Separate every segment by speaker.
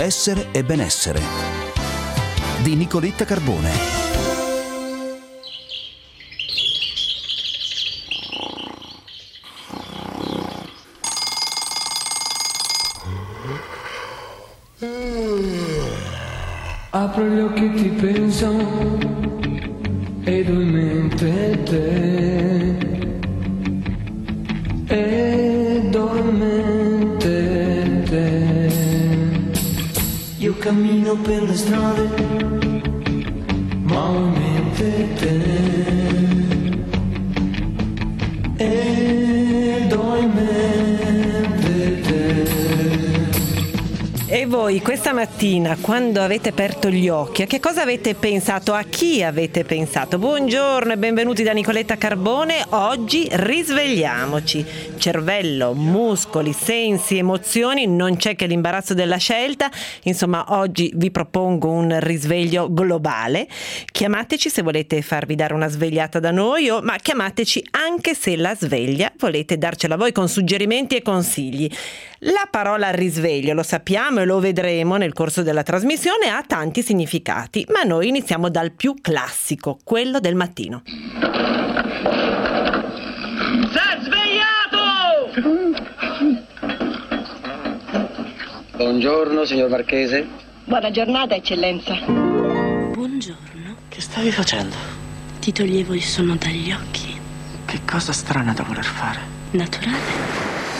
Speaker 1: Essere e benessere di Nicoletta Carbone.
Speaker 2: Apro gli occhi e ti penso ed ho in mente te, ed ho in mente te. Io cammino per le strade ma ho in mente te, ed ho in mente te.
Speaker 3: E voi questa mattina, quando avete aperto gli occhi, a che cosa avete pensato? A chi avete pensato? Buongiorno e benvenuti da Nicoletta Carbone. Oggi risvegliamoci. Cervello, muscoli, sensi, emozioni, non c'è che l'imbarazzo della scelta. Insomma, oggi vi propongo un risveglio globale. Chiamateci se volete farvi dare una svegliata da noi, ma chiamateci anche se la sveglia volete darcela voi con suggerimenti e consigli. La parola risveglio, lo sappiamo e lo vedremo nel corso della trasmissione, ha tanti significati, ma noi iniziamo dal più classico, quello del mattino.
Speaker 4: S'è svegliato!
Speaker 5: Buongiorno, signor Marchese.
Speaker 6: Buona giornata, eccellenza.
Speaker 7: Buongiorno.
Speaker 5: Che stavi facendo?
Speaker 7: Ti toglievo il sonno dagli occhi.
Speaker 5: Che cosa strana da voler fare.
Speaker 7: Naturale.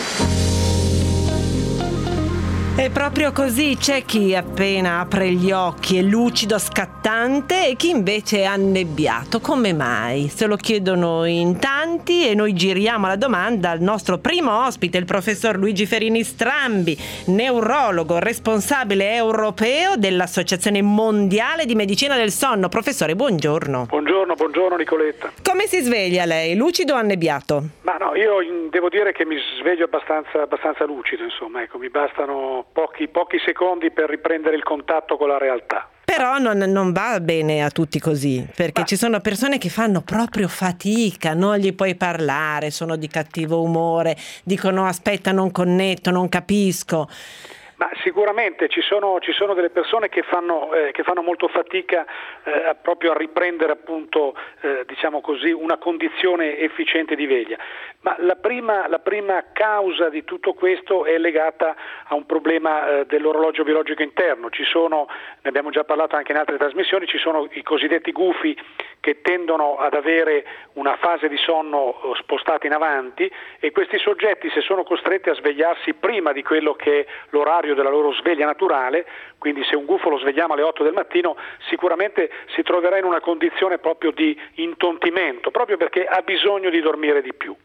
Speaker 3: È proprio così, c'è chi appena apre gli occhi è lucido, scattante e chi invece è annebbiato. Come mai? Se lo chiedono in tanti e noi giriamo la domanda al nostro primo ospite, il professor Luigi Ferini Strambi, neurologo, responsabile europeo dell'Associazione Mondiale di Medicina del Sonno. Professore, buongiorno.
Speaker 8: Buongiorno Nicoletta.
Speaker 3: Come si sveglia lei? Lucido o annebbiato?
Speaker 8: Ma no, io devo dire che mi sveglio abbastanza lucido, insomma, ecco, mi bastano pochi secondi per riprendere il contatto con la realtà.
Speaker 3: Però non va bene a tutti così, perché ci sono persone che fanno proprio fatica, non gli puoi parlare, sono di cattivo umore, dicono aspetta, non connetto, non capisco.
Speaker 8: Ma sicuramente ci sono delle persone che fanno molto fatica proprio a riprendere appunto diciamo così una condizione efficiente di veglia. Ma la prima causa di tutto questo è legata a un problema dell'orologio biologico interno. Ne abbiamo già parlato anche in altre trasmissioni, ci sono i cosiddetti gufi che tendono ad avere una fase di sonno spostata in avanti e questi soggetti, se sono costretti a svegliarsi prima di quello che è l'orario della loro sveglia naturale, quindi se un gufo lo svegliamo alle 8 del mattino, sicuramente si troverà in una condizione proprio di intontimento, proprio perché ha bisogno di dormire di più.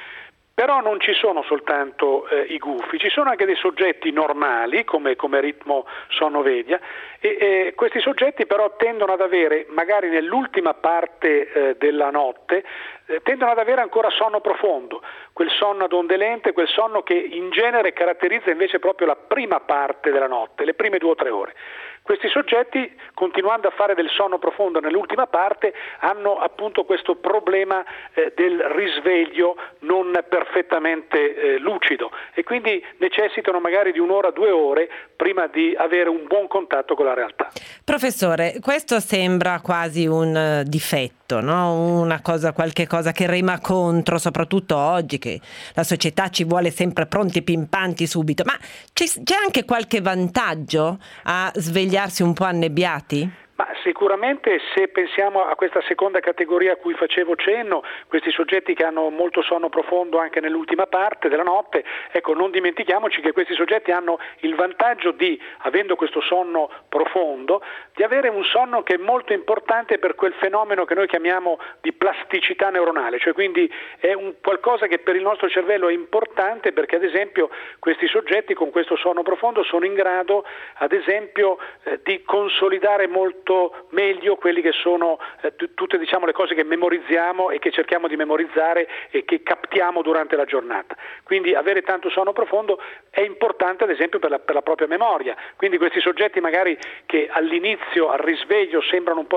Speaker 8: Però non ci sono soltanto i gufi, ci sono anche dei soggetti normali come ritmo sonno-veglia e questi soggetti però tendono ad avere, magari nell'ultima parte della notte, tendono ad avere ancora sonno profondo, quel sonno ad onde lente, quel sonno che in genere caratterizza invece proprio la prima parte della notte, le prime 2 o 3 ore. Questi soggetti, continuando a fare del sonno profondo nell'ultima parte, hanno appunto questo problema del risveglio non perfettamente lucido e quindi necessitano magari di 1 ora, 2 ore prima di avere un buon contatto con la realtà.
Speaker 3: Professore, questo sembra quasi un difetto, no? Qualche cosa che rema contro, soprattutto oggi che la società ci vuole sempre pronti, pimpanti subito. Ma c'è anche qualche vantaggio a svegliarsi un po' annebbiati?
Speaker 8: Ma sicuramente se pensiamo a questa seconda categoria a cui facevo cenno, questi soggetti che hanno molto sonno profondo anche nell'ultima parte della notte, ecco, non dimentichiamoci che questi soggetti hanno il vantaggio di, avendo questo sonno profondo, di avere un sonno che è molto importante per quel fenomeno che noi chiamiamo di plasticità neuronale, cioè quindi è un qualcosa che per il nostro cervello è importante perché ad esempio questi soggetti con questo sonno profondo sono in grado ad esempio di consolidare molto meglio quelli che sono tutte diciamo le cose che memorizziamo e che cerchiamo di memorizzare e che captiamo durante la giornata. Quindi avere tanto sonno profondo è importante ad esempio per la propria memoria. Quindi questi soggetti magari che all'inizio, al risveglio sembrano un po'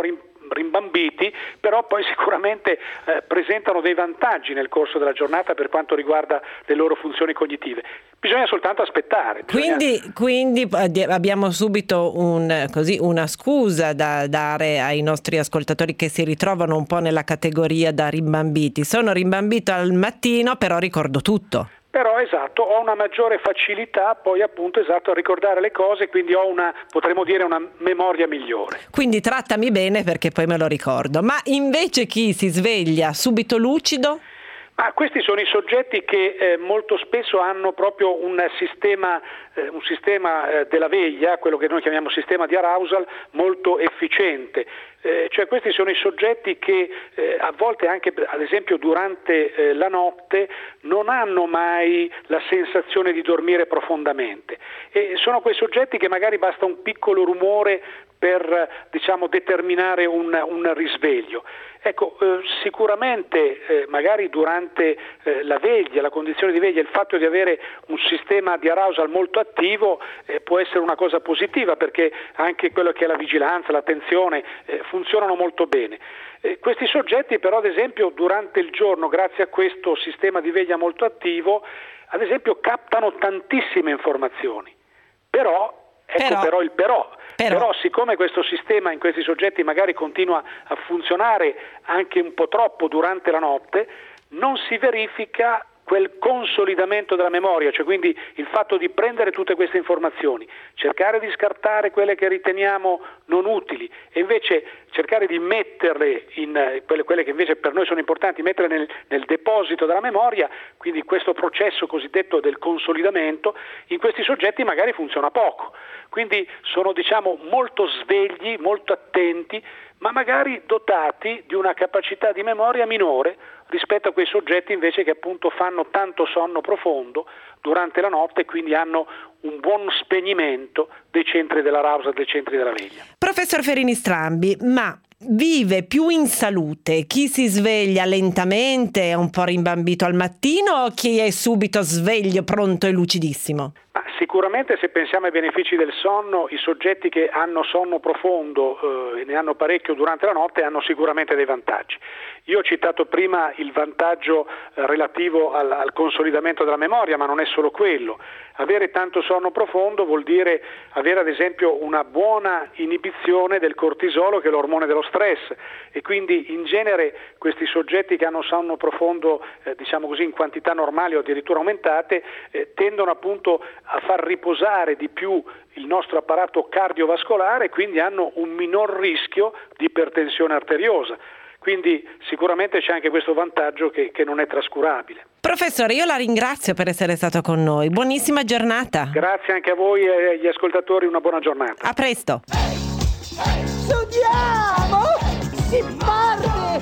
Speaker 8: rimbambiti, però poi sicuramente presentano dei vantaggi nel corso della giornata per quanto riguarda le loro funzioni cognitive. Bisogna soltanto aspettare.
Speaker 3: Quindi abbiamo subito una scusa da dare ai nostri ascoltatori che si ritrovano un po' nella categoria da rimbambiti. Sono rimbambito al mattino, però ricordo tutto.
Speaker 8: Però esatto, ho una maggiore facilità poi appunto a ricordare le cose, quindi ho potremmo dire una memoria migliore.
Speaker 3: Quindi trattami bene perché poi me lo ricordo. Ma invece chi si sveglia subito lucido?
Speaker 8: Questi sono i soggetti che molto spesso hanno proprio un sistema della veglia, quello che noi chiamiamo sistema di arousal, molto efficiente. Cioè questi sono i soggetti che a volte anche ad esempio durante la notte non hanno mai la sensazione di dormire profondamente, e sono quei soggetti che magari basta un piccolo rumore per determinare un risveglio. Ecco, sicuramente magari durante la veglia, la condizione di veglia, il fatto di avere un sistema di arousal molto attivo può essere una cosa positiva, perché anche quello che è la vigilanza, l'attenzione funzionano molto bene. Questi soggetti però ad esempio durante il giorno, grazie a questo sistema di veglia molto attivo, ad esempio captano tantissime informazioni. Però siccome questo sistema in questi soggetti magari continua a funzionare anche un po' troppo durante la notte, non si verifica quel consolidamento della memoria, cioè quindi il fatto di prendere tutte queste informazioni, cercare di scartare quelle che riteniamo non utili e invece cercare di metterle in quelle che invece per noi sono importanti, metterle nel deposito della memoria, quindi questo processo cosiddetto del consolidamento in questi soggetti magari funziona poco. Quindi sono molto svegli, molto attenti, ma magari dotati di una capacità di memoria minore rispetto a quei soggetti invece che appunto fanno tanto sonno profondo durante la notte e quindi hanno un buon spegnimento dei centri dell'arousal, dei centri della veglia.
Speaker 3: Professor Ferini Strambi, ma vive più in salute chi si sveglia lentamente, un po' rimbambito al mattino, o chi è subito sveglio, pronto e lucidissimo?
Speaker 8: Sicuramente se pensiamo ai benefici del sonno, i soggetti che hanno sonno profondo e ne hanno parecchio durante la notte hanno sicuramente dei vantaggi. Io ho citato prima il vantaggio relativo al consolidamento della memoria, ma non è solo quello. Avere tanto sonno profondo vuol dire avere ad esempio una buona inibizione del cortisolo, che è l'ormone dello stress, e quindi in genere questi soggetti che hanno sonno profondo in quantità normali o addirittura aumentate tendono appunto a far riposare di più il nostro apparato cardiovascolare e quindi hanno un minor rischio di ipertensione arteriosa. Quindi sicuramente c'è anche questo vantaggio che non è trascurabile.
Speaker 3: Professore, io la ringrazio per essere stato con noi. Buonissima giornata.
Speaker 8: Grazie anche a voi e agli ascoltatori, una buona giornata.
Speaker 3: A presto.
Speaker 9: Studiamo! Si parte!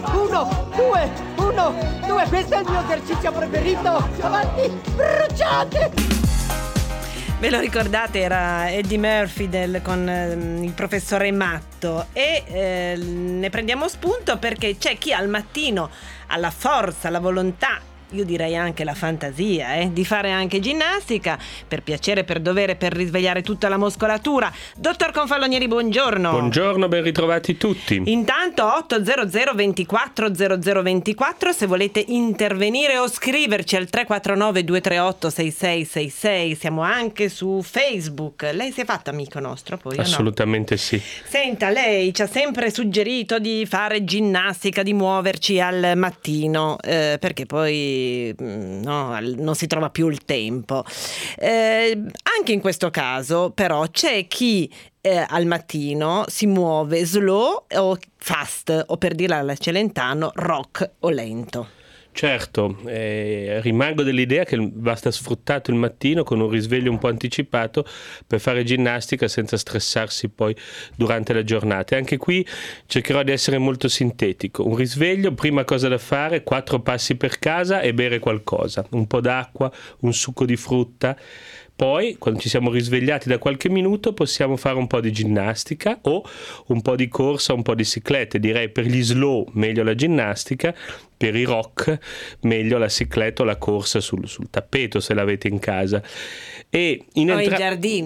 Speaker 9: 1, 2, questo è il mio esercizio preferito! Avanti, bruciate!
Speaker 3: Ve lo ricordate? Era Eddie Murphy con il professore Matto e ne prendiamo spunto perché c'è chi al mattino ha la forza, la volontà, io direi anche la fantasia di fare anche ginnastica per piacere, per dovere, per risvegliare tutta la muscolatura. Dottor Confalonieri, buongiorno.
Speaker 10: Buongiorno, ben ritrovati tutti.
Speaker 3: Intanto 800 24 0024 se volete intervenire o scriverci al 349 238 6666. Siamo anche su Facebook. Lei si è fatta amico nostro poi?
Speaker 10: Assolutamente
Speaker 3: no?
Speaker 10: Sì.
Speaker 3: Senta, lei ci ha sempre suggerito di fare ginnastica, di muoverci al mattino perché poi non si trova più il tempo. Anche in questo caso però c'è chi al mattino si muove slow o fast, o per dirla alla Celentano rock o lento.
Speaker 10: Certo, rimango dell'idea che basta sfruttato il mattino con un risveglio un po' anticipato per fare ginnastica senza stressarsi poi durante la giornata. E anche qui cercherò di essere molto sintetico. Un risveglio, prima cosa da fare, 4 passi per casa e bere qualcosa, un po' d'acqua, un succo di frutta. Poi, quando ci siamo risvegliati da qualche minuto, possiamo fare un po' di ginnastica o un po' di corsa, un po' di ciclette. Direi per gli slow meglio la ginnastica, per i rock meglio la cicletta o la corsa sul tappeto se l'avete in casa. E
Speaker 3: in giardino.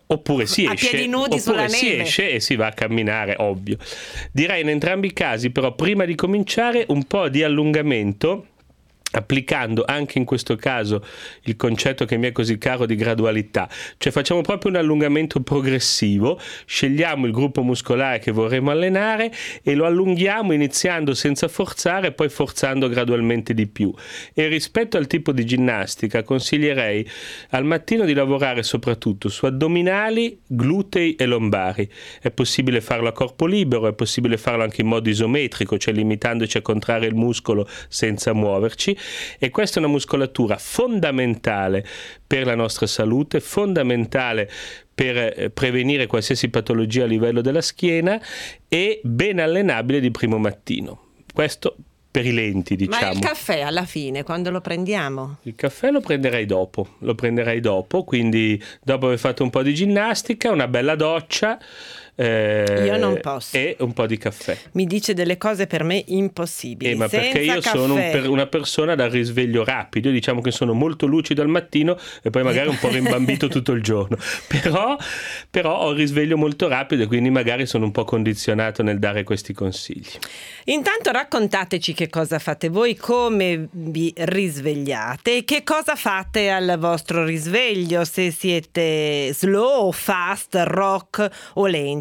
Speaker 10: Oppure si
Speaker 3: a
Speaker 10: esce,
Speaker 3: piedi nudi sulla
Speaker 10: si
Speaker 3: neve.
Speaker 10: esce e si va a camminare, ovvio. Direi in entrambi i casi, però, prima di cominciare, un po' di allungamento, applicando anche in questo caso il concetto che mi è così caro di gradualità, cioè facciamo proprio un allungamento progressivo, scegliamo il gruppo muscolare che vorremmo allenare e lo allunghiamo iniziando senza forzare, poi forzando gradualmente di più. E rispetto al tipo di ginnastica consiglierei al mattino di lavorare soprattutto su addominali, glutei e lombari. È possibile farlo a corpo libero, è possibile farlo anche in modo isometrico, cioè limitandoci a contrarre il muscolo senza muoverci. E questa è una muscolatura fondamentale per la nostra salute, fondamentale per prevenire qualsiasi patologia a livello della schiena e ben allenabile di primo mattino. Questo per i lenti, diciamo.
Speaker 3: Ma il caffè alla fine, quando lo prendiamo?
Speaker 10: Il caffè lo prenderei dopo, quindi dopo aver fatto un po' di ginnastica, una bella doccia,
Speaker 3: io non posso.
Speaker 10: E un po' di caffè.
Speaker 3: Mi dice delle cose per me impossibili.
Speaker 10: Ma perché io
Speaker 3: caffè.
Speaker 10: sono una persona dal risveglio rapido, diciamo che sono molto lucido al mattino e poi magari un po' rimbambito tutto il giorno, però ho il risveglio molto rapido e quindi magari sono un po' condizionato nel dare questi consigli.
Speaker 3: Intanto raccontateci che cosa fate voi, come vi risvegliate e che cosa fate al vostro risveglio, se siete slow, fast, rock o lenti.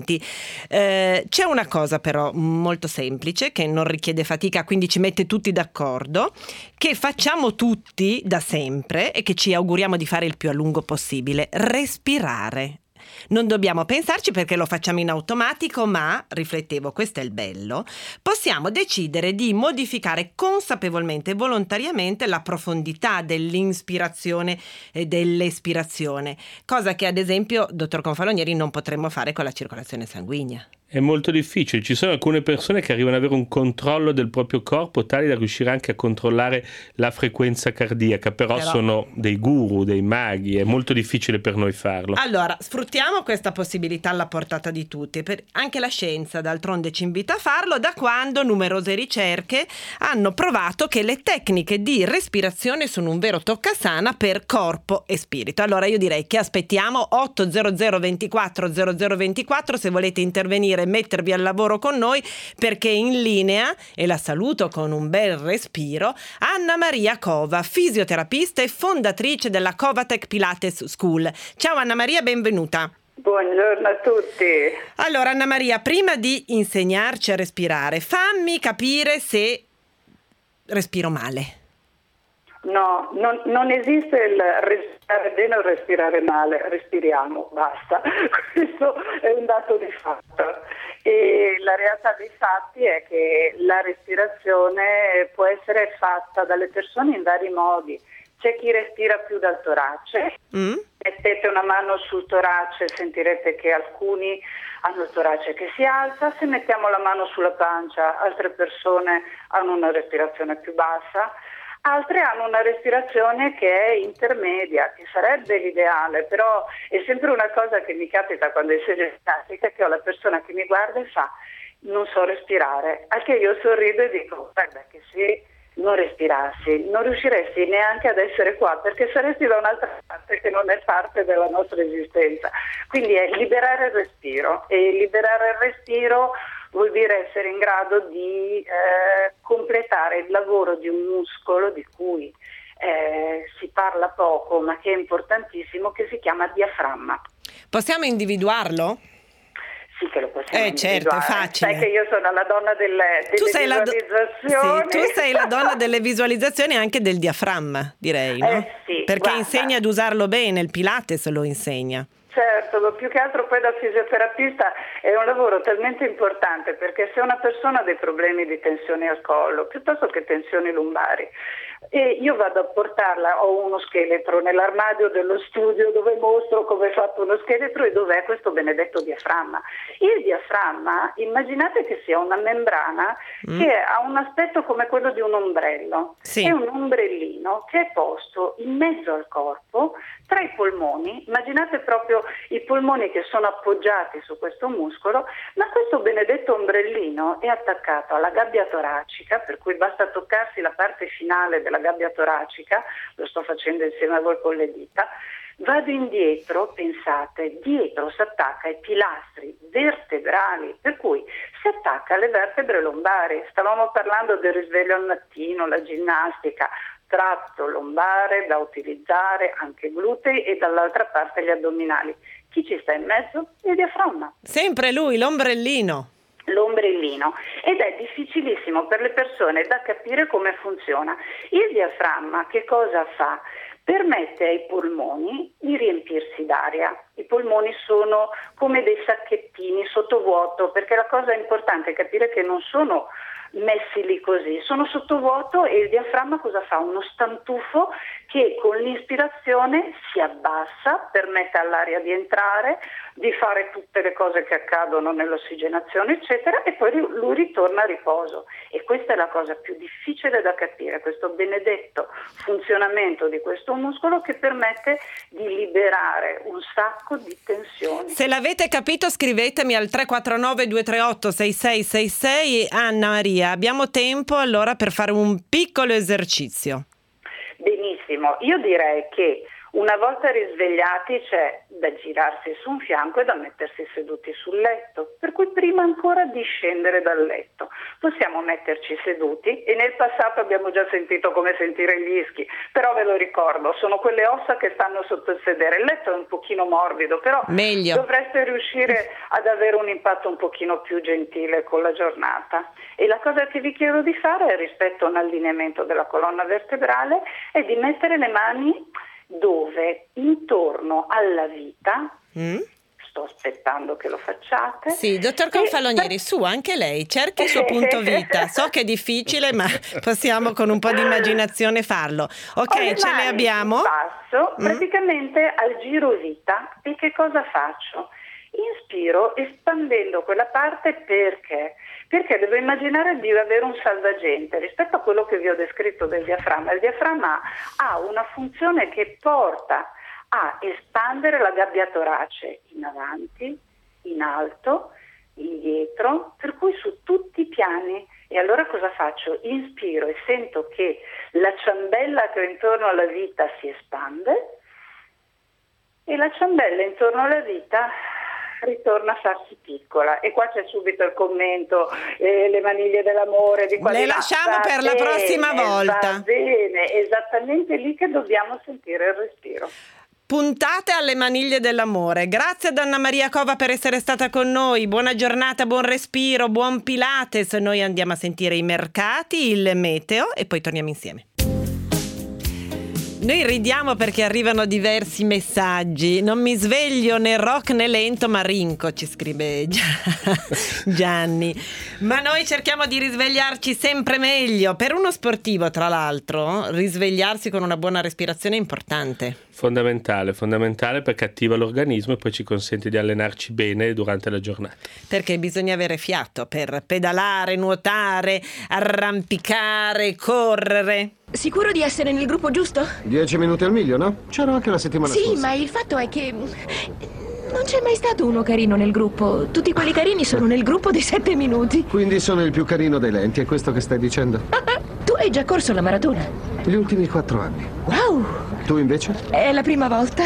Speaker 3: C'è una cosa però molto semplice che non richiede fatica, quindi ci mette tutti d'accordo, che facciamo tutti da sempre e che ci auguriamo di fare il più a lungo possibile: respirare. Non dobbiamo pensarci perché lo facciamo in automatico, ma, riflettevo, questo è il bello, possiamo decidere di modificare consapevolmente e volontariamente la profondità dell'inspirazione e dell'espirazione, cosa che ad esempio, dottor Confalonieri, non potremmo fare con la circolazione sanguigna.
Speaker 10: È molto difficile, ci sono alcune persone che arrivano ad avere un controllo del proprio corpo tale da riuscire anche a controllare la frequenza cardiaca, però sono dei guru, dei maghi, è molto difficile per noi farlo.
Speaker 3: Allora, sfruttiamo questa possibilità alla portata di tutti, anche la scienza d'altronde ci invita a farlo, da quando numerose ricerche hanno provato che le tecniche di respirazione sono un vero toccasana per corpo e spirito. Allora io direi che aspettiamo 800 24 0024 se volete intervenire, mettervi al lavoro con noi, perché in linea, e la saluto con un bel respiro, Anna Maria Cova, fisioterapista e fondatrice della Covatech Pilates School. Ciao Anna Maria, benvenuta.
Speaker 11: Buongiorno a tutti.
Speaker 3: Allora Anna Maria, prima di insegnarci a respirare, fammi capire se respiro male.
Speaker 11: No, non esiste il respirare bene o respirare male, respiriamo, basta. Questo è un dato di fatto. E la realtà dei fatti è che la respirazione può essere fatta dalle persone in vari modi. C'è chi respira più dal torace, mettete una mano sul torace, sentirete che alcuni hanno il torace che si alza. Se mettiamo la mano sulla pancia, altre persone hanno una respirazione più bassa. Altre hanno una respirazione che è intermedia, che sarebbe l'ideale, però è sempre una cosa che mi capita quando insegno ginnastica, che ho la persona che mi guarda e fa: non so respirare, al che io sorrido e dico: guarda che se non respirassi non riusciresti neanche ad essere qua, perché saresti da un'altra parte che non è parte della nostra esistenza. Quindi è liberare il respiro, e liberare il respiro vuol dire essere in grado di completare il lavoro di un muscolo di cui si parla poco ma che è importantissimo, che si chiama diaframma.
Speaker 3: Possiamo individuarlo?
Speaker 11: Sì che lo possiamo individuare.
Speaker 3: Certo, è facile.
Speaker 11: Sai che io sono la donna delle visualizzazioni.
Speaker 3: Tu sei la donna delle visualizzazioni e anche del diaframma, direi, no?
Speaker 11: Sì,
Speaker 3: perché
Speaker 11: guarda,
Speaker 3: insegna ad usarlo bene, il Pilates lo insegna.
Speaker 11: Certo, più che altro poi da fisioterapista è un lavoro talmente importante, perché se una persona ha dei problemi di tensione al collo, piuttosto che tensioni lombari, e io vado a portarla, ho uno scheletro nell'armadio dello studio dove mostro come è fatto uno scheletro e dov'è questo benedetto diaframma. Il diaframma, immaginate che sia una membrana che ha un aspetto come quello di un ombrello. Sì. È un ombrellino che è posto in mezzo al corpo, tra i polmoni. Immaginate proprio i polmoni che sono appoggiati su questo muscolo, ma questo benedetto ombrellino è attaccato alla gabbia toracica, per cui basta toccarsi la parte finale della gabbia toracica, lo sto facendo insieme a voi con le dita, Vado indietro, pensate, dietro si attacca ai pilastri vertebrali, per cui si attacca alle vertebre lombari. Stavamo parlando del risveglio al mattino, la ginnastica, tratto lombare da utilizzare, anche glutei e dall'altra parte gli addominali. Chi ci sta in mezzo? Il diaframma.
Speaker 3: Sempre lui, l'ombrellino.
Speaker 11: L'ombrellino, ed è difficilissimo per le persone da capire come funziona. Il diaframma che cosa fa? Permette ai polmoni di riempirsi d'aria. I polmoni sono come dei sacchettini sottovuoto, perché la cosa importante è capire che non sono messi lì così, sono sottovuoto e il diaframma cosa fa? Uno stantufo che con l'ispirazione si abbassa, permette all'aria di entrare, di fare tutte le cose che accadono nell'ossigenazione eccetera, e poi lui ritorna a riposo. E questa è la cosa più difficile da capire, questo benedetto funzionamento di questo muscolo che permette di liberare un sacco di tensioni.
Speaker 3: Se l'avete capito scrivetemi al 349 238 6666. Anna Maria, abbiamo tempo allora per fare un piccolo esercizio.
Speaker 11: Benissimo, io direi che una volta risvegliati c'è da girarsi su un fianco e da mettersi seduti sul letto, per cui prima ancora di scendere dal letto possiamo metterci seduti, e nel passato abbiamo già sentito come sentire gli ischi, però ve lo ricordo, sono quelle ossa che stanno sotto il sedere, il letto è un pochino morbido, però
Speaker 3: meglio.
Speaker 11: Dovreste riuscire ad avere un impatto un pochino più gentile con la giornata. E la cosa che vi chiedo di fare rispetto a un allineamento della colonna vertebrale è di mettere le mani dove? Intorno alla vita. Sto aspettando che lo facciate.
Speaker 3: Sì, dottor Confalonieri, su, anche lei cerchi il suo punto vita. So che è difficile, ma possiamo con un po' di immaginazione farlo. Ok, ce le abbiamo.
Speaker 11: Passo praticamente al giro vita. E che cosa faccio? Inspiro espandendo quella parte perché devo immaginare di avere un salvagente rispetto a quello che vi ho descritto del diaframma. Il diaframma ha una funzione che porta a espandere la gabbia torace in avanti, in alto, indietro, per cui su tutti i piani. E allora cosa faccio? Inspiro e sento che la ciambella che ho intorno alla vita si espande e la ciambella intorno alla vita ritorna a farsi piccola. E qua c'è subito il commento, le maniglie dell'amore di qualità.
Speaker 3: Le lasciamo per la prossima volta.
Speaker 11: Va bene, esattamente lì che dobbiamo sentire il respiro.
Speaker 3: Puntate alle maniglie dell'amore. Grazie ad Anna Maria Cova per essere stata con noi. Buona giornata, buon respiro, buon Pilates. Noi andiamo a sentire i mercati, il meteo e poi torniamo insieme. Noi ridiamo perché arrivano diversi messaggi. Non mi sveglio né rock né lento, ma rinco, ci scrive Gianni. Ma noi cerchiamo di risvegliarci sempre meglio. Per uno sportivo, tra l'altro, risvegliarsi con una buona respirazione è importante.
Speaker 10: Fondamentale perché attiva l'organismo e poi ci consente di allenarci bene durante la giornata.
Speaker 3: Perché bisogna avere fiato per pedalare, nuotare, arrampicare, correre.
Speaker 12: Sicuro di essere nel gruppo giusto?
Speaker 13: 10 minuti al miglio, no? C'ero anche la settimana scorsa.
Speaker 12: Sì, ma il fatto è che non c'è mai stato uno carino nel gruppo. Tutti quelli carini sono nel gruppo dei 7 minuti.
Speaker 13: Quindi sono il più carino dei lenti, è questo che stai dicendo?
Speaker 12: Tu hai già corso la maratona?
Speaker 13: Gli ultimi 4 anni.
Speaker 12: Wow!
Speaker 13: Tu invece?
Speaker 12: È la prima volta.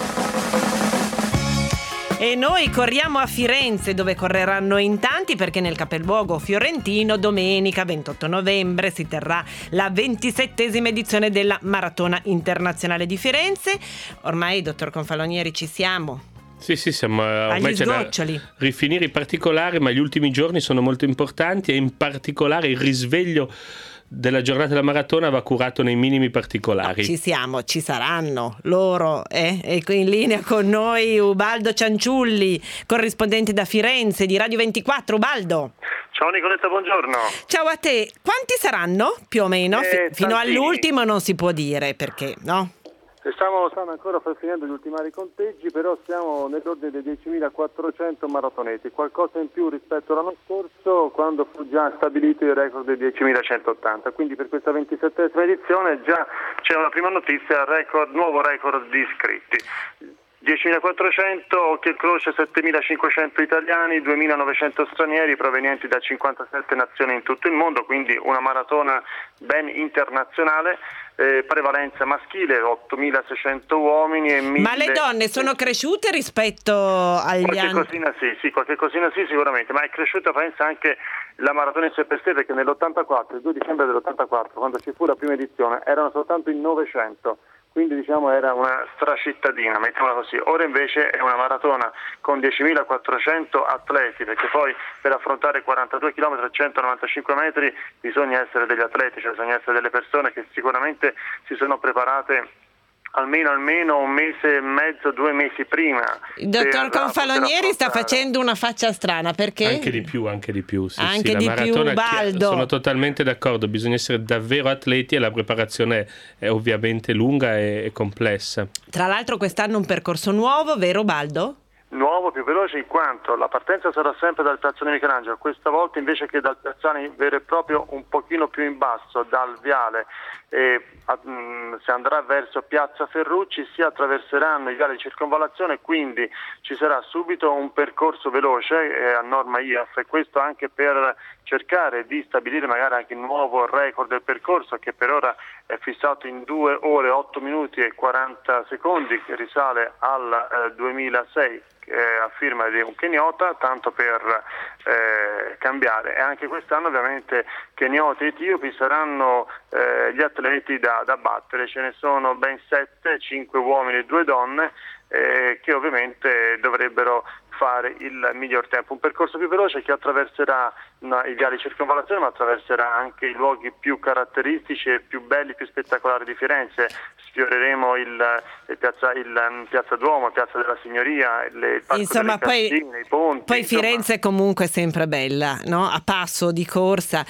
Speaker 3: E noi corriamo a Firenze, dove correranno in tanti, perché nel capoluogo fiorentino domenica 28 novembre si terrà la 27esima edizione della Maratona Internazionale di Firenze. Ormai, dottor Confalonieri, ci siamo.
Speaker 10: Sì, siamo
Speaker 3: agli sgoccioli.
Speaker 10: Rifinire i particolari, ma gli ultimi giorni sono molto importanti e in particolare il risveglio della giornata della maratona va curato nei minimi particolari.
Speaker 3: No, ci siamo, ci saranno loro, e qui in linea con noi Ubaldo Cianciulli, corrispondente da Firenze di Radio 24. Ubaldo.
Speaker 14: Ciao Nicoletta, buongiorno.
Speaker 3: Ciao a te. Quanti saranno più o meno? Fino all'ultimo non si può dire perché, no?
Speaker 14: Stiamo ancora finendo di ultimare i conteggi, però siamo nell'ordine dei 10.400 maratoneti, qualcosa in più rispetto all'anno scorso quando fu già stabilito il record dei 10.180, quindi per questa 27esima edizione già c'è una prima notizia, nuovo record di iscritti. 10.400, occhio e croce 7.500 italiani, 2.900 stranieri provenienti da 57 nazioni in tutto il mondo, quindi una maratona ben internazionale. prevalenza maschile, 8.600 uomini e 1.000...
Speaker 3: Ma le donne sono cresciute rispetto agli anni?
Speaker 14: Qualche cosina sì sicuramente, ma è cresciuta pensa anche la maratona in sé per sé, perché nell'84, il 2 dicembre dell'84, quando ci fu la prima edizione, erano soltanto in 900. Quindi diciamo era una stracittadina, mettiamola così. Ora invece è una maratona con 10.400 atleti, perché poi per affrontare 42 km e 195 metri bisogna essere degli atleti, cioè bisogna essere delle persone che sicuramente si sono preparate almeno un mese e mezzo, 2 mesi prima.
Speaker 3: Il dottor Confalonieri sta facendo una faccia strana, perché?
Speaker 10: Anche di più. Sì,
Speaker 3: anche
Speaker 10: sì,
Speaker 3: di più, Baldo.
Speaker 10: Sono totalmente d'accordo, bisogna essere davvero atleti e la preparazione è ovviamente lunga e complessa.
Speaker 3: Tra l'altro quest'anno un percorso nuovo, vero Baldo?
Speaker 14: Nuovo, più veloce, in quanto la partenza sarà sempre dal piazzale Michelangelo, questa volta invece che dal piazzale vero e proprio un pochino più in basso, dal viale, si andrà verso piazza Ferrucci, si attraverseranno i viali di circonvallazione, quindi ci sarà subito un percorso veloce a norma IAF, e questo anche per cercare di stabilire magari anche il nuovo record del percorso, che per ora è fissato in 2 ore 8 minuti e 40 secondi, che risale al 2006 a firma di un keniota, tanto per cambiare. E anche quest'anno ovviamente kenioti e etiopi saranno gli atleti da battere, ce ne sono ben 7, 5 uomini e 2 donne, che ovviamente dovrebbero fare il miglior tempo. Un percorso più veloce che attraverserà i viali di circonvallazione, ma attraverserà anche i luoghi più caratteristici e più belli, più spettacolari di Firenze. Sfioreremo Piazza Duomo, Piazza della Signoria, il Parco delle Cascine, i ponti.
Speaker 3: Poi Firenze comunque è sempre bella, no? A passo di corsa.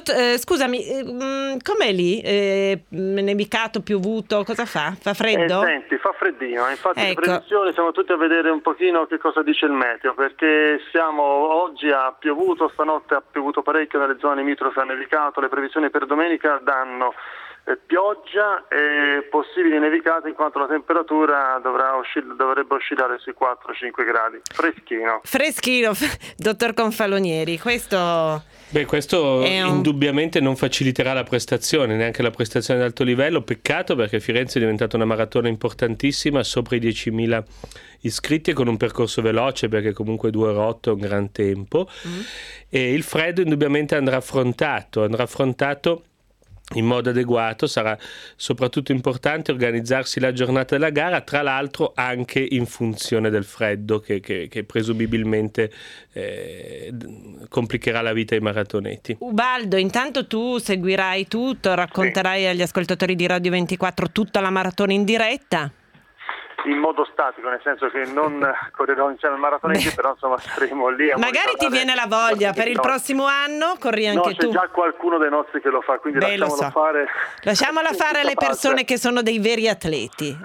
Speaker 3: Scusami, com'è lì? Nevicato, piovuto, cosa fa? Fa freddo?
Speaker 14: Senti, fa freddino, infatti le previsioni siamo tutti a vedere un pochino che cosa dice il meteo, perché oggi ha piovuto, stanotte ha piovuto parecchio nelle zone limitrofe, ha nevicato. Le previsioni per domenica danno pioggia e possibili nevicate, in quanto la temperatura dovrebbe oscillare sui 4-5 gradi. Freschino,
Speaker 3: dottor Confalonieri, questo
Speaker 10: indubbiamente non faciliterà la prestazione, neanche la prestazione ad alto livello. Peccato, perché Firenze è diventata una maratona importantissima, sopra i 10.000 iscritti e con un percorso veloce, perché comunque 2 ore 8 è un gran tempo. E il freddo indubbiamente andrà affrontato in modo adeguato. Sarà soprattutto importante organizzarsi la giornata della gara, tra l'altro anche in funzione del freddo che presumibilmente complicherà la vita ai maratoneti.
Speaker 3: Ubaldo, intanto tu seguirai tutto, racconterai agli ascoltatori di Radio 24 tutta la maratona in diretta?
Speaker 14: In modo statico, nel senso che non correrò insieme al maratoneti, però insomma saremo lì.
Speaker 3: Magari ti viene la voglia per il prossimo anno, corri anche tu.
Speaker 14: C'è già qualcuno dei nostri che lo fa, quindi fare.
Speaker 3: Lasciamola fare alle persone che sono dei veri atleti,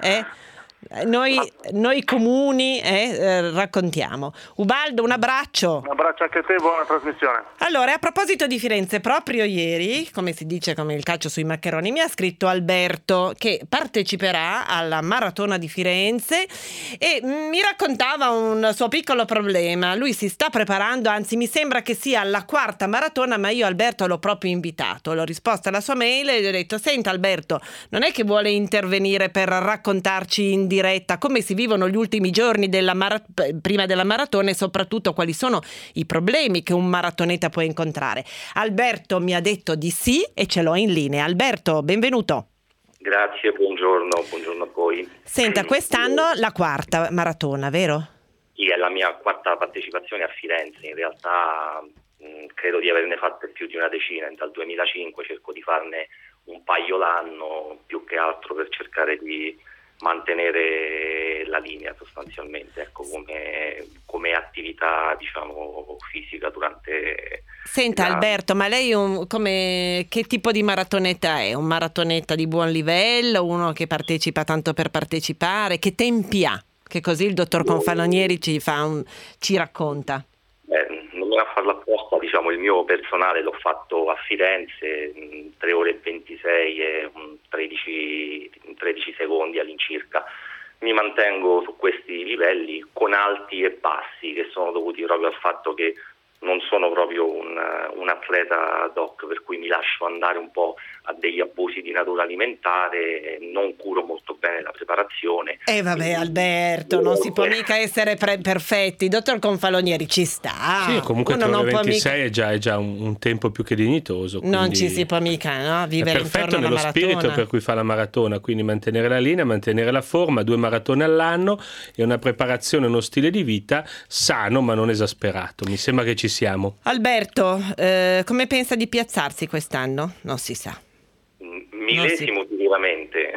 Speaker 3: Noi comuni raccontiamo. Ubaldo, un abbraccio.
Speaker 14: Un abbraccio anche a te, buona trasmissione.
Speaker 3: Allora, a proposito di Firenze, proprio ieri, come si dice, come il calcio sui maccheroni, mi ha scritto Alberto, che parteciperà alla maratona di Firenze, e mi raccontava un suo piccolo problema. Lui si sta preparando, anzi mi sembra che sia la 4ª maratona, ma io Alberto l'ho proprio invitato, l'ho risposta alla sua mail e gli ho detto: senta Alberto, non è che vuole intervenire per raccontarci in diretta come si vivono gli ultimi giorni prima della maratona, e soprattutto quali sono i problemi che un maratoneta può incontrare. Alberto mi ha detto di sì e ce l'ho in linea. Alberto, benvenuto.
Speaker 15: Grazie, buongiorno a voi.
Speaker 3: Senta, quest'anno la 4ª maratona, vero?
Speaker 15: Sì, è la mia 4ª partecipazione a Firenze. In realtà credo di averne fatte più di una decina. Dal 2005 cerco di farne un paio l'anno, più che altro per cercare di mantenere la linea sostanzialmente, ecco, come attività, diciamo, fisica durante.
Speaker 3: Senta Alberto, ma lei che tipo di maratoneta è? Un maratoneta di buon livello, uno che partecipa tanto per partecipare? Che tempi ha? Che così il dottor Confalonieri ci racconta.
Speaker 15: Non mi va a farlo apposta, diciamo, il mio personale l'ho fatto a Firenze, 3 ore e 26 e 13 secondi all'incirca. Mi mantengo su questi livelli con alti e bassi, che sono dovuti proprio al fatto che non sono proprio un atleta doc, per cui mi lascio andare un po' a degli abusi di natura alimentare, non curo molto bene la preparazione.
Speaker 3: Vabbè, Alberto, non si può mica essere perfetti. Dottor Confalonieri, ci sta.
Speaker 10: Sì, comunque
Speaker 3: uno non
Speaker 10: 26 mica... è già un tempo più che dignitoso.
Speaker 3: Non ci si può mica, no? Vivere
Speaker 10: è perfetto
Speaker 3: intorno alla
Speaker 10: nello
Speaker 3: maratona.
Speaker 10: spirito per cui fa la maratona, quindi mantenere la linea, mantenere la forma, 2 maratone all'anno e una preparazione, uno stile di vita sano ma non esasperato. Mi sembra che ci siamo.
Speaker 3: Alberto, come pensa di piazzarsi quest'anno? Non si sa.
Speaker 15: Millesimo sicuramente.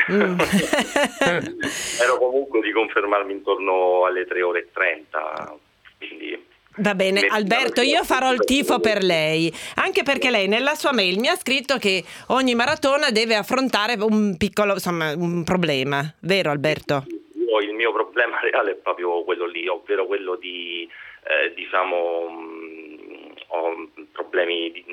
Speaker 15: Spero comunque di confermarmi intorno alle 3:30, quindi...
Speaker 3: Va bene, Alberto, io farò il tifo per lei, anche perché lei nella sua mail mi ha scritto che ogni maratona deve affrontare un piccolo, insomma, un problema, vero Alberto?
Speaker 15: Il mio problema reale è proprio quello lì, ovvero quello di, ho problemi di...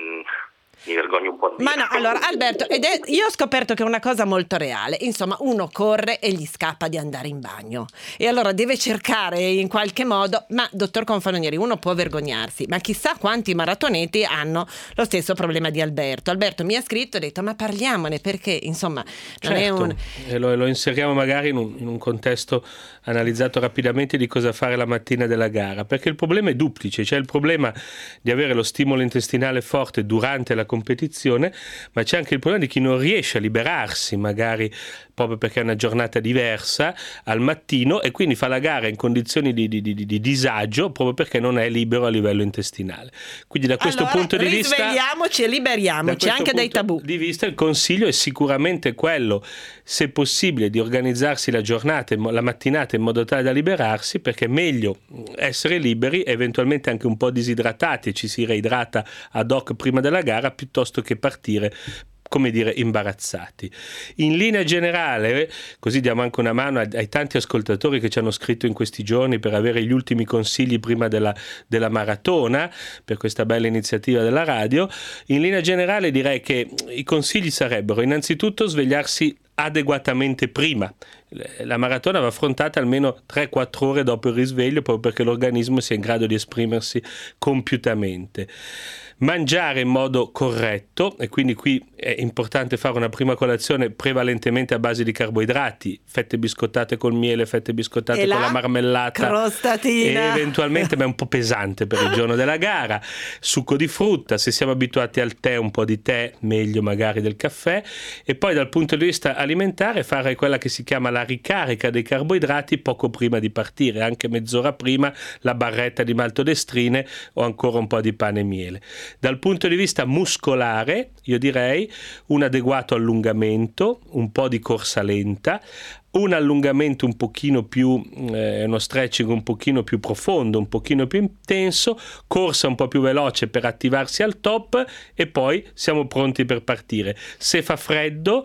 Speaker 15: Mi vergogno un po' di...
Speaker 3: Ma no, allora Alberto, io ho scoperto che è una cosa molto reale. Insomma, uno corre e gli scappa di andare in bagno e allora deve cercare in qualche modo. Ma dottor Confalonieri, uno può vergognarsi, ma chissà quanti maratoneti hanno lo stesso problema di Alberto. Alberto mi ha scritto e ha detto: ma parliamone, perché insomma non è un...
Speaker 10: E lo inseriamo magari in un contesto analizzato rapidamente di cosa fare la mattina della gara, perché il problema è duplice. C'è il problema di avere lo stimolo intestinale forte durante la competizione, ma c'è anche il problema di chi non riesce a liberarsi, magari proprio perché è una giornata diversa al mattino, e quindi fa la gara in condizioni di disagio proprio perché non è libero a livello intestinale. Quindi da questo punto di vista,
Speaker 3: risvegliamoci e liberiamoci anche dai tabù.
Speaker 10: Di vista, il consiglio è sicuramente quello, se possibile, di organizzarsi la giornata, la mattinata in modo tale da liberarsi, perché è meglio essere liberi, eventualmente anche un po' disidratati, e ci si reidrata ad hoc prima della gara, piuttosto che partire, come dire, imbarazzati. In linea generale, così diamo anche una mano ai tanti ascoltatori che ci hanno scritto in questi giorni per avere gli ultimi consigli prima della maratona, per questa bella iniziativa della radio. In linea generale direi che i consigli sarebbero innanzitutto svegliarsi adeguatamente prima. La maratona va affrontata almeno 3-4 ore dopo il risveglio, proprio perché l'organismo sia in grado di esprimersi compiutamente. Mangiare in modo corretto, e quindi qui è importante fare una prima colazione prevalentemente a base di carboidrati, fette biscottate col miele, fette biscottate con la marmellata,
Speaker 3: crostatina,
Speaker 10: e eventualmente, ma è un po' pesante per il giorno della gara, succo di frutta, se siamo abituati al tè, un po' di tè, meglio magari del caffè. E poi dal punto di vista alimentare fare quella che si chiama la ricarica dei carboidrati poco prima di partire, anche mezz'ora prima, la barretta di maltodestrine o ancora un po' di pane e miele. Dal punto di vista muscolare, io direi un adeguato allungamento, un po' di corsa lenta, un allungamento un pochino più, uno stretching un pochino più profondo, un pochino più intenso, corsa un po' più veloce per attivarsi al top, e poi siamo pronti per partire. Se fa freddo,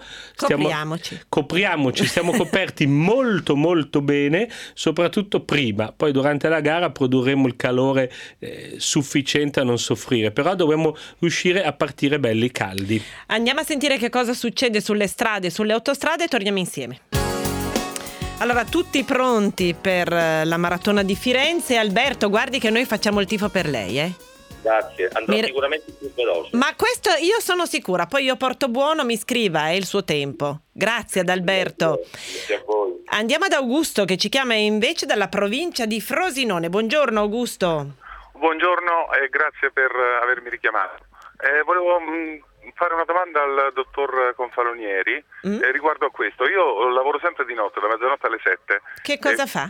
Speaker 10: copriamoci, stiamo coperti molto molto bene, soprattutto prima. Poi durante la gara produrremo il calore sufficiente a non soffrire, però dovremo riuscire a partire belli caldi.
Speaker 3: Andiamo a sentire che cosa succede sulle strade, sulle autostrade, e torniamo insieme. Allora, tutti pronti per la maratona di Firenze. Alberto, guardi che noi facciamo il tifo per lei,
Speaker 15: Grazie, andrò sicuramente più veloce.
Speaker 3: Ma questo io sono sicura, poi io porto buono, mi scriva, è il suo tempo. Grazie ad Alberto.
Speaker 15: Grazie a voi.
Speaker 3: Andiamo ad Augusto che ci chiama invece dalla provincia di Frosinone. Buongiorno Augusto.
Speaker 16: Buongiorno e grazie per avermi richiamato. Volevo fare una domanda al dottor Confalonieri riguardo a questo. Io lavoro sempre di notte, da mezzanotte alle 7.
Speaker 3: Che cosa fa?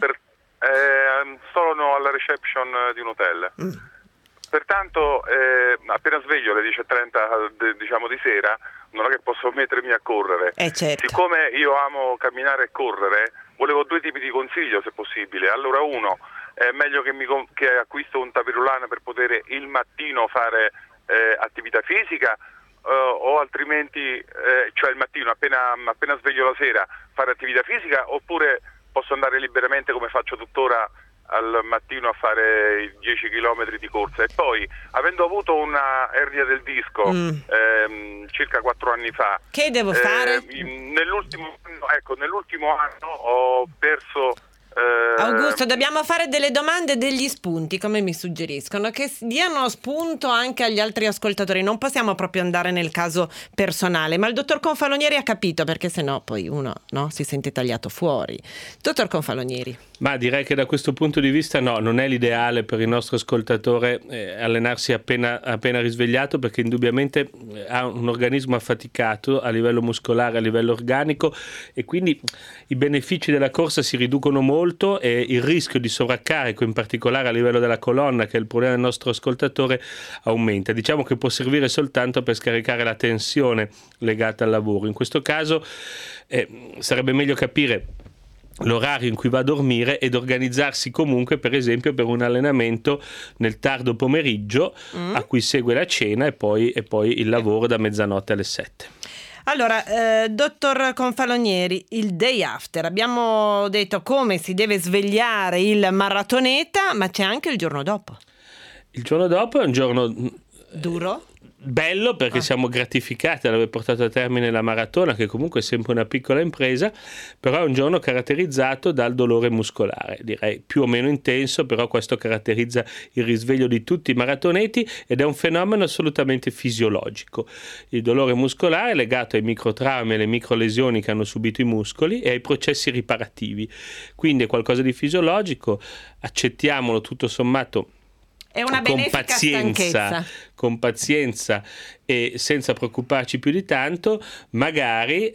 Speaker 16: Sono alla reception di un hotel. Pertanto appena sveglio alle 10:30 diciamo di sera, non è che posso mettermi a correre.
Speaker 3: Certo.
Speaker 16: Siccome io amo camminare e correre, volevo 2 tipi di consiglio se possibile. Allora, uno, è meglio che acquisto un tapirulan per poter il mattino fare attività fisica, o altrimenti cioè il mattino appena sveglio la sera fare attività fisica, oppure posso andare liberamente come faccio tuttora al mattino a fare i 10 km di corsa. E poi, avendo avuto una ernia del disco circa 4 anni fa,
Speaker 3: che devo fare?
Speaker 16: Nell'ultimo anno ho perso
Speaker 3: Augusto, dobbiamo fare delle domande e degli spunti, come mi suggeriscono, che diano spunto anche agli altri ascoltatori. Non possiamo proprio andare nel caso personale, ma il dottor Confalonieri ha capito, perché sennò poi uno si sente tagliato fuori. Dottor Confalonieri.
Speaker 10: Ma direi che da questo punto di vista no, non è l'ideale per il nostro ascoltatore allenarsi appena risvegliato, perché indubbiamente ha un organismo affaticato a livello muscolare, a livello organico, e quindi i benefici della corsa si riducono molto e il rischio di sovraccarico, in particolare a livello della colonna, che è il problema del nostro ascoltatore, aumenta. Diciamo che può servire soltanto per scaricare la tensione legata al lavoro. In questo caso sarebbe meglio capire l'orario in cui va a dormire ed organizzarsi comunque, per esempio, per un allenamento nel tardo pomeriggio a cui segue la cena e poi il lavoro da mezzanotte alle 7.
Speaker 3: Allora, dottor Confalonieri, il day after, abbiamo detto come si deve svegliare il maratoneta, ma c'è anche il giorno dopo.
Speaker 10: Il giorno dopo è un giorno
Speaker 3: duro?
Speaker 10: Bello, perché siamo gratificati ad aver portato a termine la maratona, che comunque è sempre una piccola impresa, però è un giorno caratterizzato dal dolore muscolare, direi più o meno intenso, però questo caratterizza il risveglio di tutti i maratoneti ed è un fenomeno assolutamente fisiologico. Il dolore muscolare è legato ai microtraumi e alle microlesioni che hanno subito i muscoli e ai processi riparativi, quindi è qualcosa di fisiologico, accettiamolo tutto sommato
Speaker 3: è una benefica stanchezza.
Speaker 10: Con pazienza e senza preoccuparci più di tanto, magari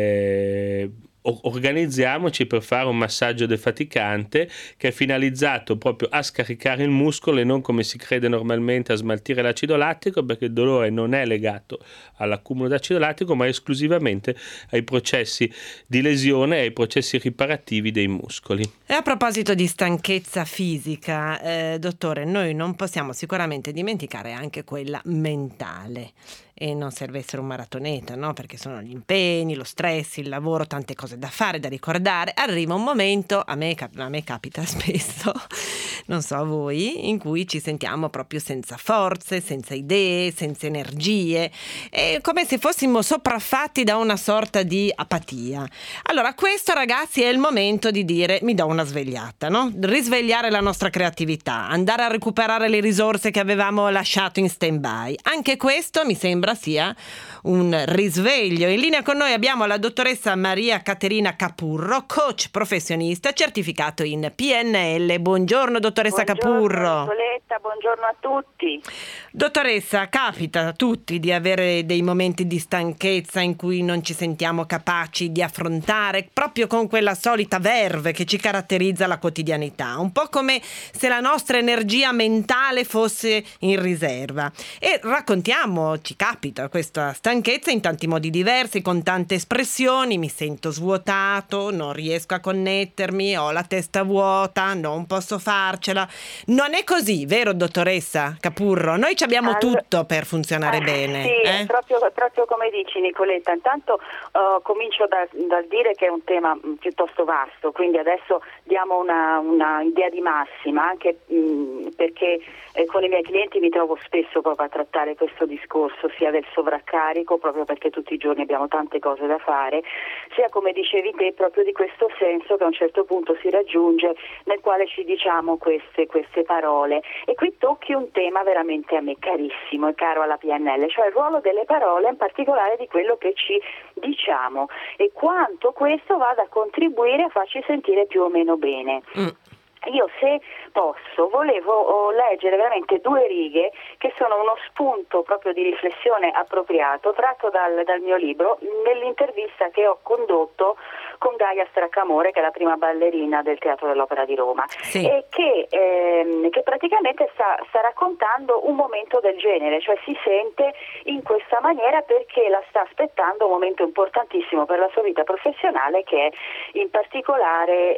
Speaker 10: organizziamoci per fare un massaggio defaticante che è finalizzato proprio a scaricare il muscolo e non, come si crede normalmente, a smaltire l'acido lattico, perché il dolore non è legato all'accumulo di acido lattico ma esclusivamente ai processi di lesione e ai processi riparativi dei muscoli.
Speaker 3: E a proposito di stanchezza fisica, dottore, noi non possiamo sicuramente dimenticare anche quella mentale. E non serve essere un maratoneta, no? Perché sono gli impegni, lo stress, il lavoro, tante cose da fare, da ricordare. Arriva un momento, a me capita spesso, non so a voi, in cui ci sentiamo proprio senza forze, senza idee, senza energie, è come se fossimo sopraffatti da una sorta di apatia. Allora questo, ragazzi, è il momento di dire mi do una svegliata, no? Risvegliare la nostra creatività, andare a recuperare le risorse che avevamo lasciato in stand-by. Anche questo mi sembra sia un risveglio. In linea con noi abbiamo la dottoressa Maria Caterina Capurro, coach professionista certificato in PNL. Buongiorno dottoressa Capurro.
Speaker 11: Nicoletta, buongiorno a tutti.
Speaker 3: Dottoressa, capita a tutti di avere dei momenti di stanchezza in cui non ci sentiamo capaci di affrontare, proprio con quella solita verve che ci caratterizza la quotidianità, un po' come se la nostra energia mentale fosse in riserva. E raccontiamo, ci capita questa stanchezza in tanti modi diversi, con tante espressioni: mi sento svuotato, non riesco a connettermi, ho la testa vuota, non posso farcela. Non è così, vero dottoressa Capurro? Noi ci abbiamo tutto per funzionare bene.
Speaker 11: Sì, proprio come dici Nicoletta. Intanto comincio dal dire che è un tema piuttosto vasto, quindi adesso diamo una idea di massima, anche perché con i miei clienti mi trovo spesso proprio a trattare questo discorso, sia del sovraccarico, proprio perché tutti i giorni abbiamo tante cose da fare, sia, come dicevi te, proprio di questo senso che a un certo punto si raggiunge nel quale ci diciamo queste parole. E qui tocchi un tema veramente a me carissimo e caro alla PNL, cioè il ruolo delle parole, in particolare di quello che ci diciamo e quanto questo vada a contribuire a farci sentire più o meno bene. Io, se posso, volevo leggere veramente 2 righe che sono uno spunto proprio di riflessione appropriato, tratto dal mio libro, nell'intervista che ho condotto con Gaia Straccamore, che è la prima ballerina del Teatro dell'Opera di Roma, sì. E che praticamente sta raccontando un momento del genere, cioè si sente in questa maniera perché la sta aspettando un momento importantissimo per la sua vita professionale, che è in particolare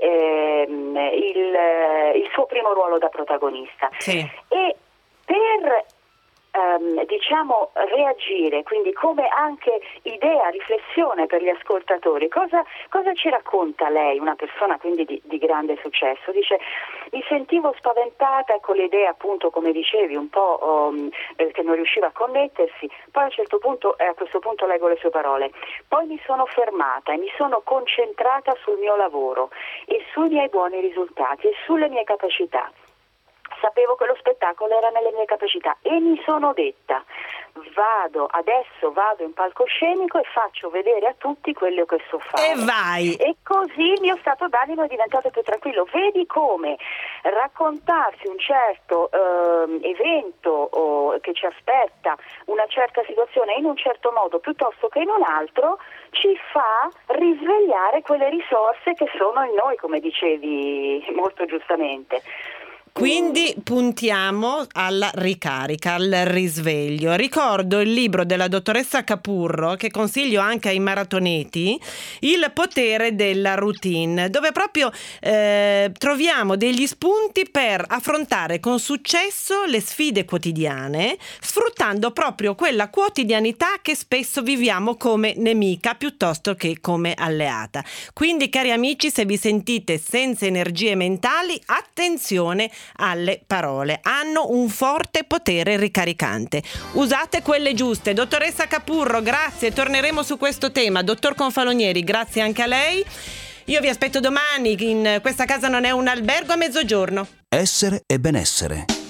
Speaker 11: il suo primo ruolo da protagonista.
Speaker 3: Sì.
Speaker 11: E per reagire, quindi come anche idea, riflessione per gli ascoltatori. Cosa ci racconta lei, una persona quindi di grande successo? Dice: mi sentivo spaventata con l'idea, appunto, come dicevi, un po' che non riusciva a connettersi, poi a questo punto leggo le sue parole: poi mi sono fermata e mi sono concentrata sul mio lavoro e sui miei buoni risultati e sulle mie capacità. Sapevo che lo spettacolo era nelle mie capacità e mi sono detta: adesso vado in palcoscenico e faccio vedere a tutti quello che so fare.
Speaker 3: E vai!
Speaker 11: E così il mio stato d'animo è diventato più tranquillo. Vedi come raccontarsi un certo evento che ci aspetta, una certa situazione in un certo modo piuttosto che in un altro, ci fa risvegliare quelle risorse che sono in noi, come dicevi molto giustamente.
Speaker 3: Quindi puntiamo alla ricarica, al risveglio. Ricordo il libro della dottoressa Capurro, che consiglio anche ai maratoneti, Il potere della routine, dove proprio troviamo degli spunti per affrontare con successo le sfide quotidiane, sfruttando proprio quella quotidianità che spesso viviamo come nemica piuttosto che come alleata. Quindi, cari amici, se vi sentite senza energie mentali, attenzione alle parole, hanno un forte potere ricaricante. Usate quelle giuste. Dottoressa Capurro, grazie, torneremo su questo tema. Dottor Confalonieri, grazie anche a lei. Io vi aspetto domani in Questa casa non è un albergo a mezzogiorno.
Speaker 1: Essere e benessere.